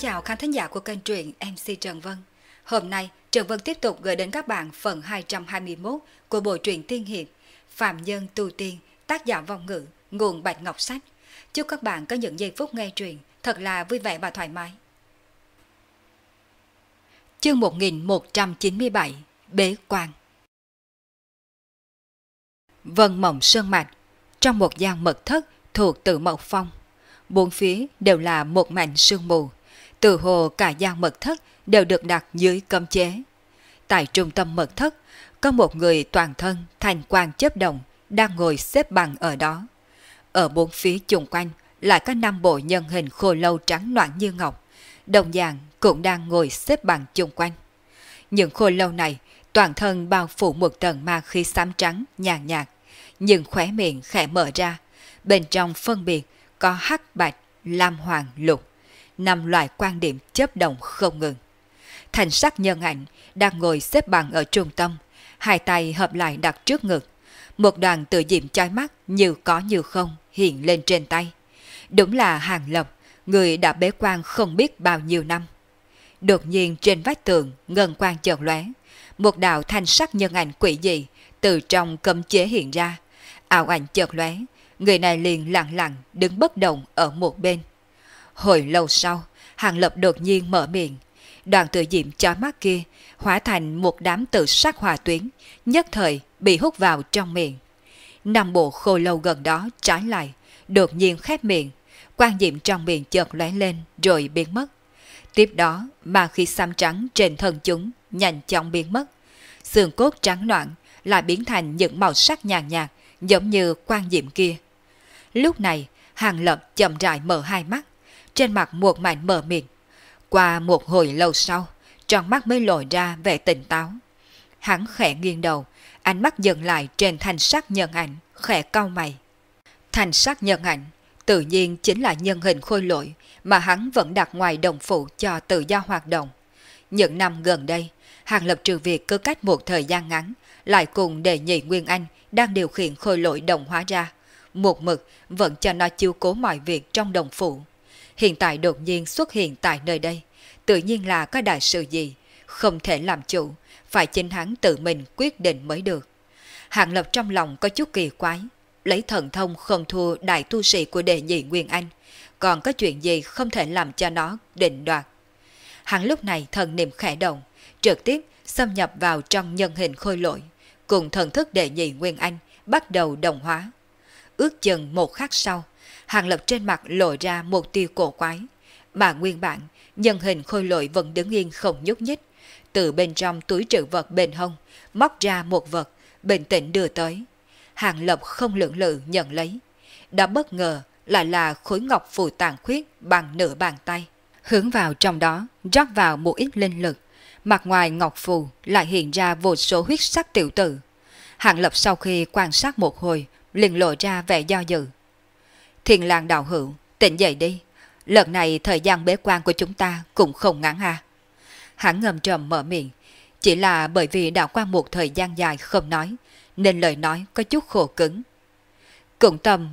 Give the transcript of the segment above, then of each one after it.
chào khán thính giả của kênh truyện MC Trần Vân. Hôm nay, Trần Vân tiếp tục gửi đến các bạn phần 221 của bộ truyện tiên hiệp Phạm Nhân Tu Tiên, tác giả Vong Ngữ, nguồn Bạch Ngọc Sách. Chúc các bạn có những giây phút nghe truyện thật là vui vẻ và thoải mái. Chương 1197, Bế Quan. Vân Mộng Sơn Mạch, trong một gian mật thất thuộc Tử Mộc Phong. Bốn phía đều là một mảnh sương mù, từ hồ cả gian mật thất đều được đặt dưới cấm chế. Tại trung tâm mật thất, có một người toàn thân thành quang chớp động đang ngồi xếp bằng ở đó. Ở bốn phía chung quanh lại có 5 bộ nhân hình khô lâu trắng noãn như ngọc, đồng dạng cũng đang ngồi xếp bằng chung quanh. Những khô lâu này toàn thân bao phủ một tầng ma khí xám trắng nhàn nhạt, nhưng khóe miệng khẽ mở ra, bên trong phân biệt có hắc bạch, lam hoàng lục, 5 loại quan điểm chớp động không ngừng. Thành sắc nhân ảnh đang ngồi xếp bằng ở trung tâm, hai tay hợp lại đặt trước ngực, một đoàn tự diệm chói mắt như có như không hiện lên trên tay. Đúng là Hàng Lập, người đã bế quan không biết bao nhiêu năm. Đột nhiên trên vách tường ngân quang chợt lóe, một đạo thanh sắc nhân ảnh quỷ dị từ trong cấm chế hiện ra, ảo ảnh chợt lóe, người này liền lặng lặng đứng bất động ở một bên. Hồi lâu sau, Hàng Lập đột nhiên mở miệng, đoàn tự diệm chói mắt kia hóa thành một đám tự sắc hỏa tuyến, nhất thời bị hút vào trong miệng. 5 bộ khô lâu gần đó trái lại, đột nhiên khép miệng, quang diệm trong miệng chợt lóe lên rồi biến mất. Tiếp đó, ma khí xám trắng trên thân chúng nhanh chóng biến mất, xương cốt trắng noãn lại biến thành những màu sắc nhàn nhạt, giống như quang diệm kia. Lúc này, Hàng Lập chậm rãi mở hai mắt, trên mặt một mảnh mờ mịt. Qua một hồi lâu sau, trong mắt mới lồi ra vẻ tỉnh táo. Hắn khẽ nghiêng đầu, ánh mắt dừng lại trên thanh sắc nhân ảnh, khẽ cau mày. Thanh sắc nhân ảnh tự nhiên chính là nhân hình khôi lỗi mà hắn vẫn đặt ngoài đồng phủ cho tự do hoạt động. Những năm gần đây, Hàng Lập trừ việc cứ cách một thời gian ngắn, lại cùng Đệ Nhị Nguyên Anh đang điều khiển khôi lỗi đồng hóa ra, một mực vẫn cho nó chiếu cố mọi việc trong đồng phủ. Hiện tại đột nhiên xuất hiện tại nơi đây, tự nhiên là có đại sự gì, không thể làm chủ, phải chính hắn tự mình quyết định mới được. Hàng Lập trong lòng có chút kỳ quái, lấy thần thông không thua đại tu sĩ của Đệ Nhị Nguyên Anh, còn có chuyện gì không thể làm cho nó định đoạt. Hắn lúc này thần niệm khẽ động, trực tiếp xâm nhập vào trong nhân hình khôi lỗi, cùng thần thức Đệ Nhị Nguyên Anh bắt đầu đồng hóa. Ước chừng một khắc sau, Hàng Lập trên mặt lộ ra một tia cổ quái, mà nguyên bản nhân hình khôi lỗi vẫn đứng yên không nhúc nhích, từ bên trong túi trữ vật bên hông móc ra một vật, bình tĩnh đưa tới. Hàng Lập không lưỡng lự nhận lấy, đã bất ngờ lại là khối ngọc phù tàn khuyết bằng nửa bàn tay. Hướng vào trong đó rót vào một ít linh lực, mặt ngoài ngọc phù lại hiện ra vô số huyết sắc tiểu tử. Hàng Lập sau khi quan sát một hồi liền lộ ra vẻ do dự. Thiên Lang đạo hữu, tỉnh dậy đi, lần này thời gian bế quan của chúng ta cũng không ngắn ha. Hắn ngầm trầm mở miệng, chỉ là bởi vì đã qua một thời gian dài không nói, nên lời nói có chút khổ cứng. Cũng tầm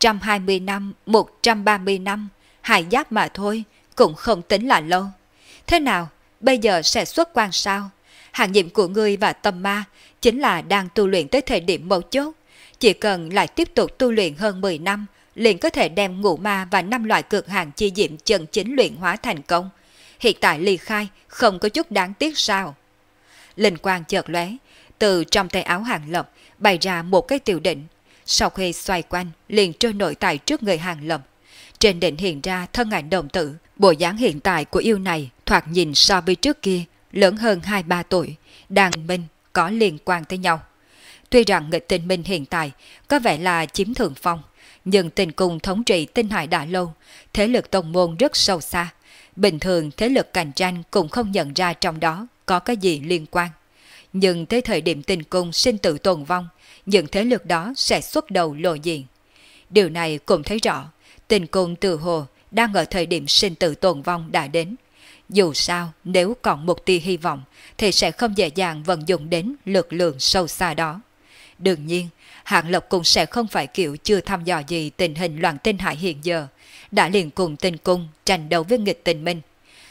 120 năm, 130 năm, hai giáp mà thôi, cũng không tính là lâu. Thế nào, bây giờ sẽ xuất quan sao? Hàng nhiệm của ngươi và tâm ma chính là đang tu luyện tới thời điểm mấu chốt. Chỉ cần lại tiếp tục tu luyện hơn 10 năm, liền có thể đem ngũ ma và 5 loại cực hạn chi diệm chân chính luyện hóa thành công. Hiện tại ly khai không có chút đáng tiếc sao? Linh quang chợt lóe, từ trong tay áo Hàng Lập bày ra một cái tiểu đỉnh. Sau khi xoay quanh, liền trôi nổi tại trước người Hàng Lập. Trên đỉnh hiện ra thân ảnh đồng tử, bộ dáng hiện tại của yêu này thoạt nhìn so với trước kia lớn hơn 2-3 tuổi, đang minh có liên quan tới nhau. Tuy rằng nghịch tinh minh hiện tại có vẻ là chiếm thượng phong, nhưng tình cung thống trị tinh hải đã lâu, thế lực tông môn rất sâu xa. Bình thường thế lực cạnh tranh cũng không nhận ra trong đó có cái gì liên quan. Nhưng tới thời điểm tình cung sinh tử tồn vong, những thế lực đó sẽ xuất đầu lộ diện. Điều này cũng thấy rõ, tình cung từ hồ đang ở thời điểm sinh tử tồn vong đã đến. Dù sao, nếu còn một tia hy vọng, thì sẽ không dễ dàng vận dụng đến lực lượng sâu xa đó. Đương nhiên, Hàng Lập cũng sẽ không phải kiểu chưa thăm dò gì tình hình loạn tinh hải hiện giờ, đã liền cùng tinh cung tranh đấu với nghịch tình minh.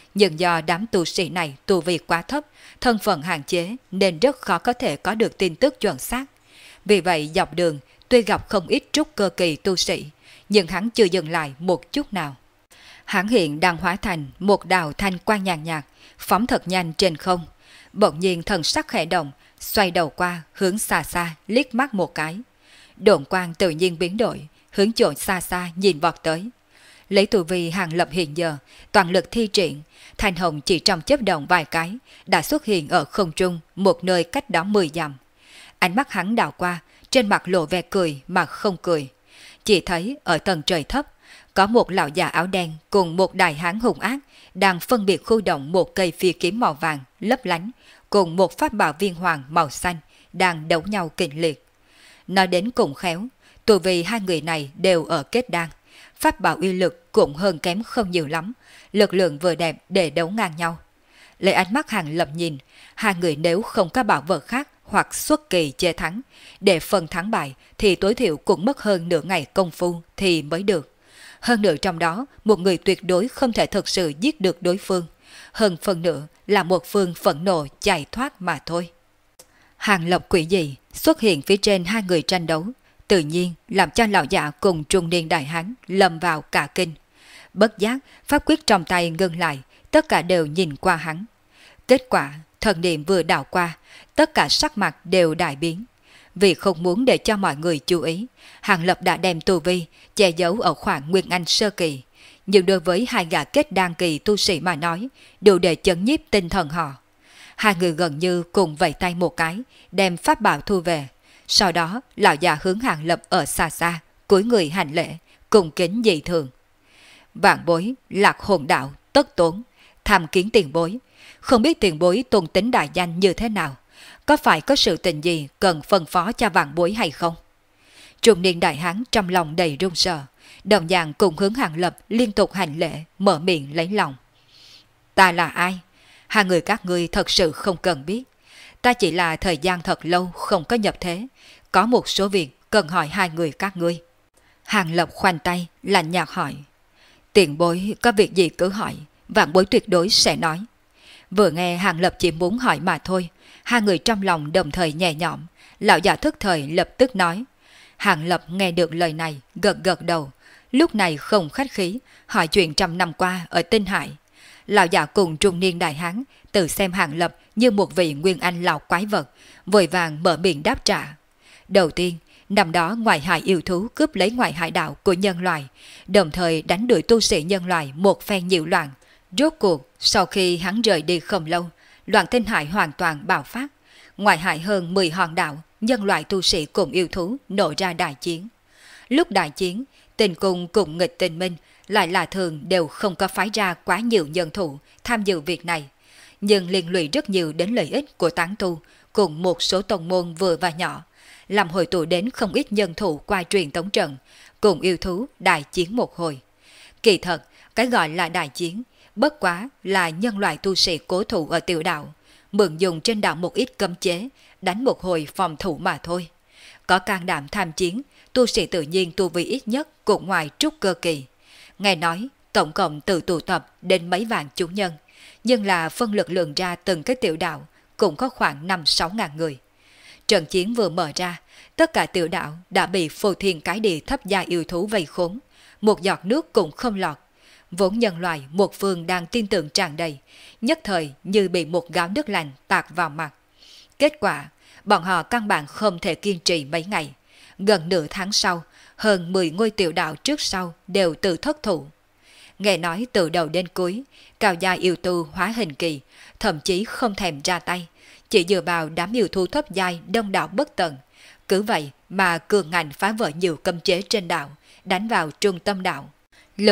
Nhưng do đám tu sĩ này tu vi quá thấp, thân phận hạn chế nên rất khó có thể có được tin tức chuẩn xác. Vì vậy dọc đường tuy gặp không ít trúc cơ kỳ tu sĩ, nhưng hắn chưa dừng lại một chút nào. Hắn hiện đang hóa thành một đạo thanh quang nhàn nhạt, phóng thật nhanh trên không. Bỗng nhiên thần sắc khẽ động, xoay đầu qua hướng xa xa liếc mắt một cái. Độn quang tự nhiên biến đổi, hướng chỗ xa xa nhìn vọt tới. Lấy tu vi Hàng Lập hiện giờ, toàn lực thi triển, thanh hồng chỉ trong chớp động vài cái, đã xuất hiện ở không trung một nơi cách đó 10 dặm. Ánh mắt hắn đảo qua, trên mặt lộ vẻ cười mà không cười. Chỉ thấy ở tầng trời thấp, có một lão già áo đen cùng một đại hán hung ác đang phân biệt khu động một cây phi kiếm màu vàng lấp lánh cùng một pháp bảo viên hoàng màu xanh đang đấu nhau kịch liệt. Nói đến cùng khéo, tu vì hai người này đều ở kết đan, pháp bảo uy lực cũng hơn kém không nhiều lắm, lực lượng vừa đẹp để đấu ngang nhau. Lấy ánh mắt Hàng Lập nhìn, hai người nếu không có bảo vật khác hoặc xuất kỳ chế thắng, để phần thắng bại thì tối thiểu cũng mất hơn nửa ngày công phu thì mới được. Hơn nữa trong đó, một người tuyệt đối không thể thực sự giết được đối phương. Hơn phần nữa là một phương phẫn nộ chạy thoát mà thôi. Hàng Lập quỷ dị xuất hiện phía trên hai người tranh đấu, tự nhiên làm cho lão giả cùng trung niên đại hán lâm vào cả kinh. Bất giác, pháp quyết trong tay ngưng lại, tất cả đều nhìn qua hắn. Kết quả, thần niệm vừa đảo qua, tất cả sắc mặt đều đại biến. Vì không muốn để cho mọi người chú ý, Hàng Lập đã đem tu vi che giấu ở khoảng Nguyên Anh sơ kỳ. Nhưng đối với hai gã kết đan kỳ tu sĩ mà nói, đủ để chấn nhiếp tinh thần họ. Hai người gần như cùng vẫy tay một cái, đem pháp bảo thu về. Sau đó, lão già hướng Hàng Lập ở xa xa, cúi người hành lễ, cùng kính dị thường. Vạn bối, lạc hồn đạo, tất tốn, tham kiến tiền bối. Không biết tiền bối tôn tính đại danh như thế nào? Có phải có sự tình gì cần phân phó cho vạn bối hay không? Trung niên đại hán trong lòng đầy run sợ, đồng dạng cùng hướng Hàng Lập liên tục hành lễ, mở miệng lấy lòng. Ta là ai? Hai người các ngươi thật sự không cần biết. Ta chỉ là thời gian thật lâu không có nhập thế, có một số việc cần hỏi hai người các ngươi. Hàng Lập khoanh tay, lạnh nhạt hỏi. Tiền bối có việc gì cứ hỏi, vạn bối tuyệt đối sẽ nói. Vừa nghe Hàng Lập chỉ muốn hỏi mà thôi, hai người trong lòng đồng thời nhẹ nhõm, lão già thức thời lập tức nói. Hàng Lập nghe được lời này, gật gật đầu, lúc này không khách khí, hỏi chuyện trăm năm qua ở Tinh Hải. Lão già cùng trung niên đại hán tự xem Hàng Lập như một vị nguyên anh lão quái vật, vội vàng mở miệng đáp trả. Đầu tiên, năm đó ngoại hải yêu thú cướp lấy ngoại hải đạo của nhân loại, đồng thời đánh đuổi tu sĩ nhân loại một phen nhiễu loạn. Rốt cuộc, sau khi hắn rời đi không lâu, loạn Tinh Hải hoàn toàn bạo phát. Ngoại hải hơn 10 hòn đảo, nhân loại tu sĩ cùng yêu thú nổ ra đại chiến. Lúc đại chiến, tình cung cùng nghịch tình minh lại là thường đều không có phái ra quá nhiều nhân thủ tham dự việc này, nhưng liên lụy rất nhiều đến lợi ích của tán tu cùng một số tông môn vừa và nhỏ, làm hội tụ đến không ít nhân thủ qua truyền tống trận, cùng yêu thú đại chiến một hồi. Kỳ thật, cái gọi là đại chiến, bất quá là nhân loại tu sĩ cố thủ ở tiểu đạo, mượn dùng trên đảo một ít cấm chế, đánh một hồi phòng thủ mà thôi. Có can đảm tham chiến, tu sĩ tự nhiên tu vi ít nhất cũng ngoài trúc cơ kỳ. Nghe nói, tổng cộng từ tụ tập đến mấy vạn chủ nhân, nhưng là phân lực lượng ra từng cái tiểu đạo cũng có khoảng 5-6 ngàn người. Trận chiến vừa mở ra, tất cả tiểu đạo đã bị phô thiên cái địa thấp gia yêu thú vây khốn, một giọt nước cũng không lọt. Vốn nhân loại một phương đang tin tưởng tràn đầy, nhất thời như bị một gáo nước lạnh tạt vào mặt. Kết quả, bọn họ căn bản không thể kiên trì mấy ngày. Gần nửa tháng sau, hơn 10 ngôi tiểu đạo trước sau đều tự thất thủ. Nghe nói từ đầu đến cuối, cao gia yêu tu hóa hình kỳ, thậm chí không thèm ra tay, chỉ dựa vào đám yêu thú thấp giai đông đảo bất tận. Cứ vậy mà cường ngành phá vỡ nhiều cấm chế trên đảo, đánh vào trung tâm đảo.